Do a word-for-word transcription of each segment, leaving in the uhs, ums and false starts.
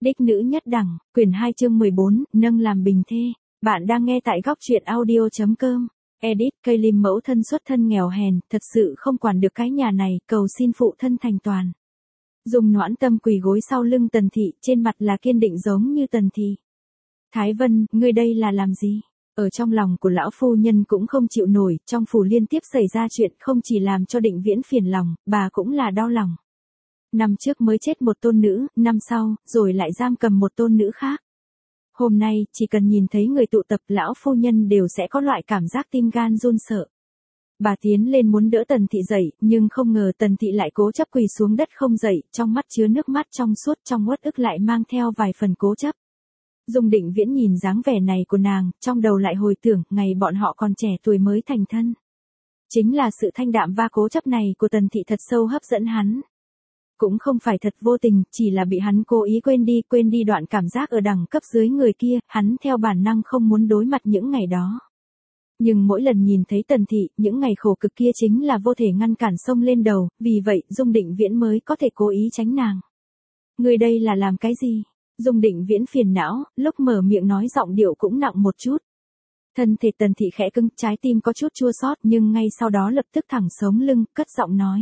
Đích nữ nhất đẳng, quyển hai chương mười bốn, nâng làm bình thê. Bạn đang nghe tại góc truyện audio chấm com. Edit, cây lim mẫu thân xuất thân nghèo hèn, thật sự không quản được cái nhà này, cầu xin phụ thân thành toàn. Dung Noãn Tâm quỳ gối sau lưng Tần Thị, trên mặt là kiên định giống như Tần Thị. Thái Vân, ngươi đây là làm gì? Ở trong lòng của lão phu nhân cũng không chịu nổi, trong phủ liên tiếp xảy ra chuyện không chỉ làm cho Định Viễn phiền lòng, bà cũng là đau lòng. Năm trước mới chết một tôn nữ, năm sau, rồi lại giam cầm một tôn nữ khác. Hôm nay, chỉ cần nhìn thấy người tụ tập lão phu nhân đều sẽ có loại cảm giác tim gan run sợ. Bà tiến lên muốn đỡ Tần Thị dậy, nhưng không ngờ Tần Thị lại cố chấp quỳ xuống đất không dậy, trong mắt chứa nước mắt trong suốt, trong uất ức lại mang theo vài phần cố chấp. Dung Định Viễn nhìn dáng vẻ này của nàng, trong đầu lại hồi tưởng, ngày bọn họ còn trẻ tuổi mới thành thân. Chính là sự thanh đạm và cố chấp này của Tần Thị thật sâu hấp dẫn hắn. Cũng không phải thật vô tình, chỉ là bị hắn cố ý quên đi, quên đi đoạn cảm giác ở đẳng cấp dưới người kia, hắn theo bản năng không muốn đối mặt những ngày đó. Nhưng mỗi lần nhìn thấy Tần Thị, những ngày khổ cực kia chính là vô thể ngăn cản xông lên đầu, vì vậy Dung Định Viễn mới có thể cố ý tránh nàng. Người đây là làm cái gì? Dung Định Viễn phiền não, lúc mở miệng nói giọng điệu cũng nặng một chút. Thân thể Tần Thị khẽ cứng, trái tim có chút chua xót nhưng ngay sau đó lập tức thẳng sống lưng, cất giọng nói.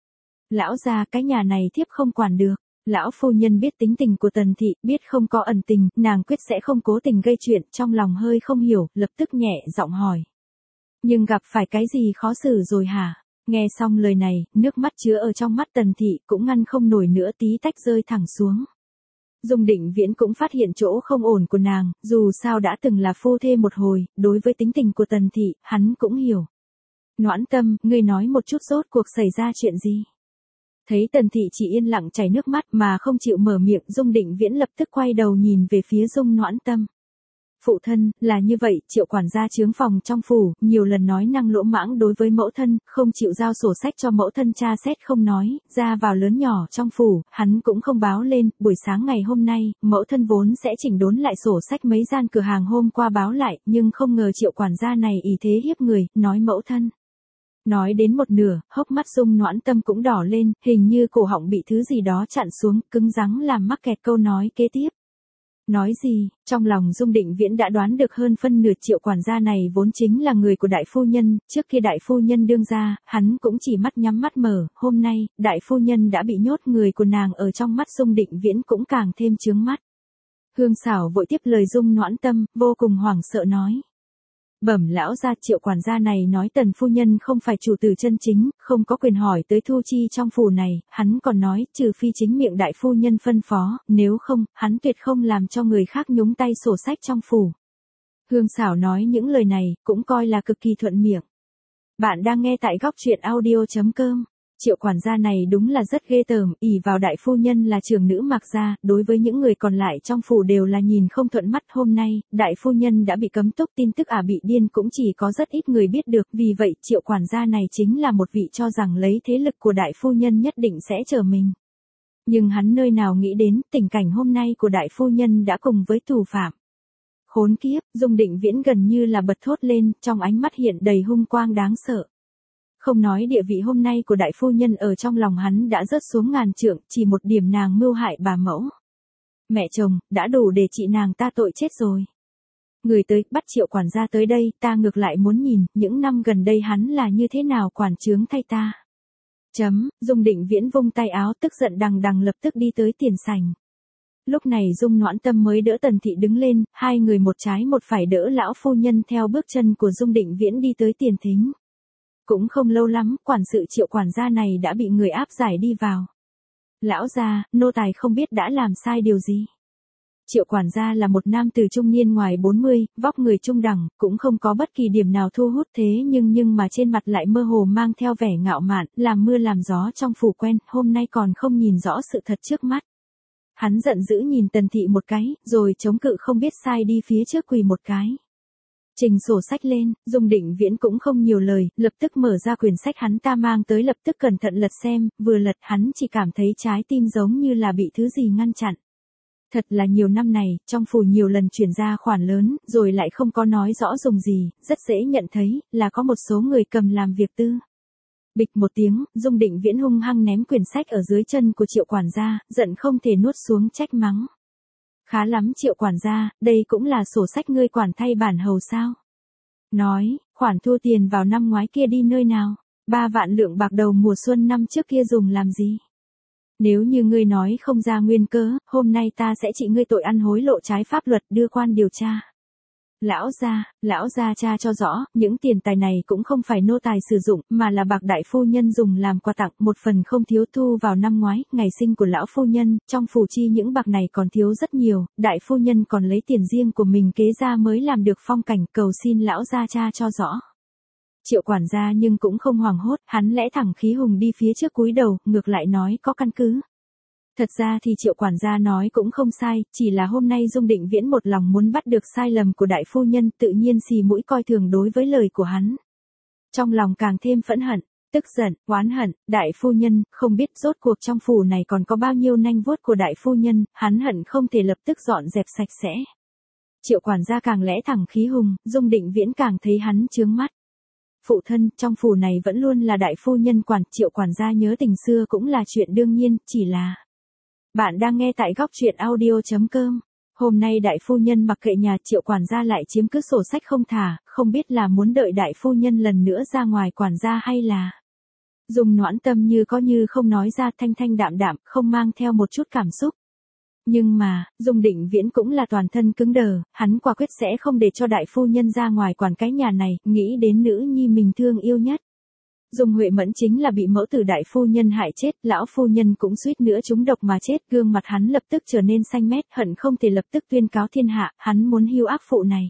Lão gia, cái nhà này thiếp không quản được. Lão phu nhân biết tính tình của Tần Thị, biết không có ẩn tình, nàng quyết sẽ không cố tình gây chuyện, trong lòng hơi không hiểu, lập tức nhẹ giọng hỏi. Nhưng gặp phải cái gì khó xử rồi hả? Nghe xong lời này, nước mắt chứa ở trong mắt Tần Thị cũng ngăn không nổi nữa, tí tách rơi thẳng xuống. Dung Định Viễn cũng phát hiện chỗ không ổn của nàng, dù sao đã từng là phu thê một hồi, đối với tính tình của Tần Thị, hắn cũng hiểu. Noãn Tâm, ngươi nói một chút rốt cuộc xảy ra chuyện gì? Thấy Tần Thị chỉ yên lặng chảy nước mắt mà không chịu mở miệng, Dung Định Viễn lập tức quay đầu nhìn về phía Dung Noãn Tâm. Phụ thân, là như vậy, Triệu quản gia chướng phòng trong phủ, nhiều lần nói năng lỗ mãng đối với mẫu thân, không chịu giao sổ sách cho mẫu thân tra xét không nói, ra vào lớn nhỏ trong phủ, hắn cũng không báo lên, buổi sáng ngày hôm nay, mẫu thân vốn sẽ chỉnh đốn lại sổ sách mấy gian cửa hàng hôm qua báo lại, nhưng không ngờ Triệu quản gia này ý thế hiếp người, nói mẫu thân. Nói đến một nửa, hốc mắt Dung Noãn Tâm cũng đỏ lên, hình như cổ họng bị thứ gì đó chặn xuống, cứng rắn làm mắc kẹt câu nói kế tiếp. Nói gì? Trong lòng Dung Định Viễn đã đoán được hơn phân nửa, Triệu quản gia này vốn chính là người của đại phu nhân, trước khi đại phu nhân đương ra, hắn cũng chỉ mắt nhắm mắt mở, hôm nay, đại phu nhân đã bị nhốt, người của nàng ở trong mắt Dung Định Viễn cũng càng thêm chướng mắt. Hương Xảo vội tiếp lời Dung Noãn Tâm, vô cùng hoảng sợ nói. Bẩm lão gia, Triệu quản gia này nói Tần phu nhân không phải chủ tử chân chính, không có quyền hỏi tới thu chi trong phủ này, hắn còn nói, trừ phi chính miệng đại phu nhân phân phó, nếu không, hắn tuyệt không làm cho người khác nhúng tay sổ sách trong phủ. Hương Xảo nói những lời này, cũng coi là cực kỳ thuận miệng. Bạn đang nghe tại góc truyện audio chấm com. Triệu quản gia này đúng là rất ghê tởm, ỷ vào đại phu nhân là trưởng nữ Mạc gia, đối với những người còn lại trong phủ đều là nhìn không thuận mắt. Hôm nay, đại phu nhân đã bị cấm túc, tin tức ả bị điên cũng chỉ có rất ít người biết được, vì vậy Triệu quản gia này chính là một vị cho rằng lấy thế lực của đại phu nhân nhất định sẽ trở mình. Nhưng hắn nơi nào nghĩ đến, tình cảnh hôm nay của đại phu nhân đã cùng với tù phạm. Khốn kiếp, Dung Định Viễn gần như là bật thốt lên, trong ánh mắt hiện đầy hung quang đáng sợ. Không nói địa vị hôm nay của đại phu nhân ở trong lòng hắn đã rớt xuống ngàn trượng, chỉ một điểm nàng mưu hại bà mẫu. Mẹ chồng, đã đủ để chị nàng ta tội chết rồi. Người tới, bắt Triệu quản gia tới đây, ta ngược lại muốn nhìn, những năm gần đây hắn là như thế nào quản chướng thay ta. Chấm, Dung Định Viễn vung tay áo tức giận đằng đằng lập tức đi tới tiền sảnh. Lúc này Dung Noãn Tâm mới đỡ Tần Thị đứng lên, hai người một trái một phải đỡ lão phu nhân theo bước chân của Dung Định Viễn đi tới tiền thính. Cũng không lâu lắm, quản sự Triệu quản gia này đã bị người áp giải đi vào. Lão gia, nô tài không biết đã làm sai điều gì. Triệu quản gia là một nam tử trung niên ngoài bốn mươi, vóc người trung đẳng, cũng không có bất kỳ điểm nào thu hút, thế nhưng nhưng mà trên mặt lại mơ hồ mang theo vẻ ngạo mạn, làm mưa làm gió trong phủ quen, hôm nay còn không nhìn rõ sự thật trước mắt. Hắn giận dữ nhìn Tần Thị một cái, rồi chống cự không biết sai đi phía trước quỳ một cái. Trình sổ sách lên, Dung Định Viễn cũng không nhiều lời, lập tức mở ra quyển sách hắn ta mang tới, lập tức cẩn thận lật xem, vừa lật hắn chỉ cảm thấy trái tim giống như là bị thứ gì ngăn chặn. Thật là nhiều năm này, trong phủ nhiều lần chuyển ra khoản lớn, rồi lại không có nói rõ dùng gì, rất dễ nhận thấy, là có một số người cầm làm việc tư. Bịch một tiếng, Dung Định Viễn hung hăng ném quyển sách ở dưới chân của Triệu quản gia, giận không thể nuốt xuống trách mắng. Khá lắm Triệu quản gia, đây cũng là sổ sách ngươi quản thay bản hầu sao? Nói, khoản thu tiền vào năm ngoái kia đi nơi nào? Ba vạn lượng bạc đầu mùa xuân năm trước kia dùng làm gì? Nếu như ngươi nói không ra nguyên cớ, hôm nay ta sẽ trị ngươi tội ăn hối lộ trái pháp luật đưa quan điều tra. Lão gia, lão gia tra cho rõ, những tiền tài này cũng không phải nô tài sử dụng, mà là bạc đại phu nhân dùng làm quà tặng, một phần không thiếu thu vào năm ngoái, ngày sinh của lão phu nhân, trong phủ chi những bạc này còn thiếu rất nhiều, đại phu nhân còn lấy tiền riêng của mình kế ra mới làm được phong cảnh, cầu xin lão gia tra cho rõ. Triệu quản gia nhưng cũng không hoảng hốt, hắn lẽ thẳng khí hùng đi phía trước cúi đầu, ngược lại nói có căn cứ. Thật ra thì Triệu quản gia nói cũng không sai, chỉ là hôm nay Dung Định Viễn một lòng muốn bắt được sai lầm của đại phu nhân, tự nhiên xì mũi coi thường đối với lời của hắn. Trong lòng càng thêm phẫn hận, tức giận, oán hận, đại phu nhân, không biết rốt cuộc trong phủ này còn có bao nhiêu nanh vuốt của đại phu nhân, hắn hận không thể lập tức dọn dẹp sạch sẽ. Triệu quản gia càng lẽ thẳng khí hùng, Dung Định Viễn càng thấy hắn chướng mắt. Phụ thân, trong phủ này vẫn luôn là đại phu nhân quản, Triệu quản gia nhớ tình xưa cũng là chuyện đương nhiên, chỉ là... Bạn đang nghe tại góc truyện audio chấm com. Hôm nay đại phu nhân mặc kệ nhà, Triệu quản gia lại chiếm cứ sổ sách không thả, không biết là muốn đợi đại phu nhân lần nữa ra ngoài quản gia hay là... Dùng Noãn Tâm như có như không nói ra, thanh thanh đạm đạm, không mang theo một chút cảm xúc. Nhưng mà, Dung Định Viễn cũng là toàn thân cứng đờ, hắn quả quyết sẽ không để cho đại phu nhân ra ngoài quản cái nhà này, nghĩ đến nữ nhi mình thương yêu nhất. Dung Huệ Mẫn chính là bị mẫu tử đại phu nhân hại chết, lão phu nhân cũng suýt nữa trúng độc mà chết, gương mặt hắn lập tức trở nên xanh mét, hận không thể lập tức tuyên cáo thiên hạ, hắn muốn hưu ác phụ này.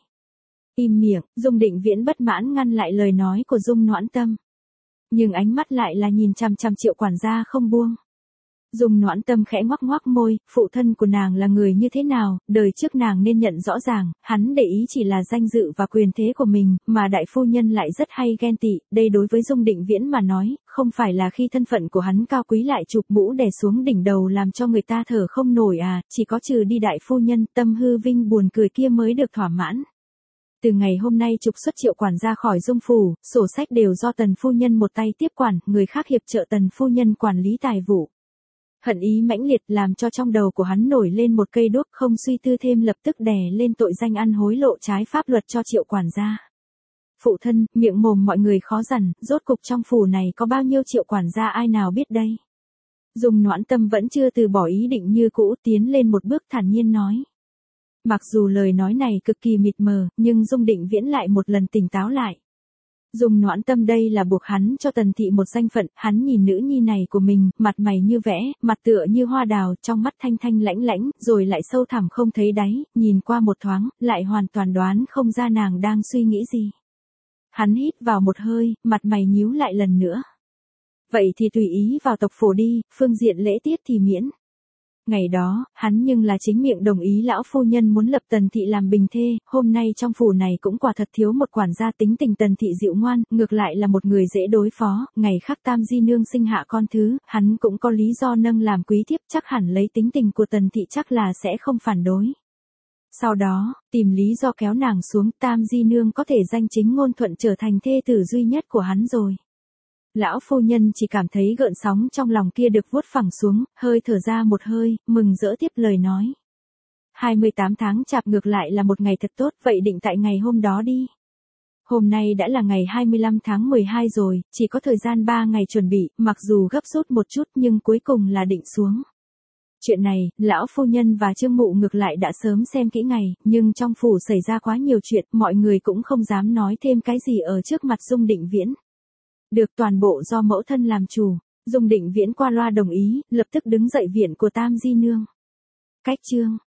Im miệng, Dung Định Viễn bất mãn ngăn lại lời nói của Dung Noãn Tâm. Nhưng ánh mắt lại là nhìn chằm chằm Triệu quản gia không buông. Dung Noãn Tâm khẽ ngoắc ngoắc môi, phụ thân của nàng là người như thế nào, đời trước nàng nên nhận rõ ràng, hắn để ý chỉ là danh dự và quyền thế của mình, mà đại phu nhân lại rất hay ghen tị, đây đối với Dung Định Viễn mà nói, không phải là khi thân phận của hắn cao quý lại chụp mũ đè xuống đỉnh đầu làm cho người ta thở không nổi à, chỉ có trừ đi đại phu nhân, tâm hư vinh buồn cười kia mới được thỏa mãn. Từ ngày hôm nay trục xuất Triệu quản gia khỏi Dung phủ, sổ sách đều do Tần phu nhân một tay tiếp quản, người khác hiệp trợ Tần phu nhân quản lý tài vụ. Hận ý mãnh liệt làm cho trong đầu của hắn nổi lên một cây đuốc, không suy tư thêm lập tức đè lên tội danh ăn hối lộ trái pháp luật cho Triệu quản gia. Phụ thân, miệng mồm mọi người khó dằn, rốt cục trong phủ này có bao nhiêu Triệu quản gia ai nào biết đây. Dung Noãn Tâm vẫn chưa từ bỏ ý định như cũ, tiến lên một bước thản nhiên nói. Mặc dù lời nói này cực kỳ mịt mờ, nhưng Dung Định Viễn lại một lần tỉnh táo lại. Dung Noãn Tâm đây là buộc hắn cho Tần thị một danh phận, hắn nhìn nữ nhi này của mình, mặt mày như vẽ, mặt tựa như hoa đào, trong mắt thanh thanh lãnh lãnh, rồi lại sâu thẳm không thấy đáy, nhìn qua một thoáng, lại hoàn toàn đoán không ra nàng đang suy nghĩ gì. Hắn hít vào một hơi, mặt mày nhíu lại lần nữa. Vậy thì tùy ý vào tộc phủ đi, phương diện lễ tiết thì miễn. Ngày đó, hắn nhưng là chính miệng đồng ý lão phu nhân muốn lập Tần thị làm bình thê, hôm nay trong phủ này cũng quả thật thiếu một quản gia tính tình Tần thị dịu ngoan, ngược lại là một người dễ đối phó, ngày khác Tam Di Nương sinh hạ con thứ, hắn cũng có lý do nâng làm quý thiếp, chắc hẳn lấy tính tình của Tần thị chắc là sẽ không phản đối. Sau đó, tìm lý do kéo nàng xuống, Tam Di Nương có thể danh chính ngôn thuận trở thành thê tử duy nhất của hắn rồi. Lão phu nhân chỉ cảm thấy gợn sóng trong lòng kia được vuốt phẳng xuống, hơi thở ra một hơi, mừng rỡ tiếp lời nói. hai mươi tám tháng chạp ngược lại là một ngày thật tốt, vậy định tại ngày hôm đó đi. Hôm nay đã là ngày hai mươi lăm tháng mười hai rồi, chỉ có thời gian ba ngày chuẩn bị, mặc dù gấp rút một chút nhưng cuối cùng là định xuống. Chuyện này, lão phu nhân và Trương Mụ ngược lại đã sớm xem kỹ ngày, nhưng trong phủ xảy ra quá nhiều chuyện, mọi người cũng không dám nói thêm cái gì ở trước mặt Dung Định Viễn. Được toàn bộ do mẫu thân làm chủ, Dung Định Viễn qua loa đồng ý, lập tức đứng dậy viện của Tam Di Nương. Cách chương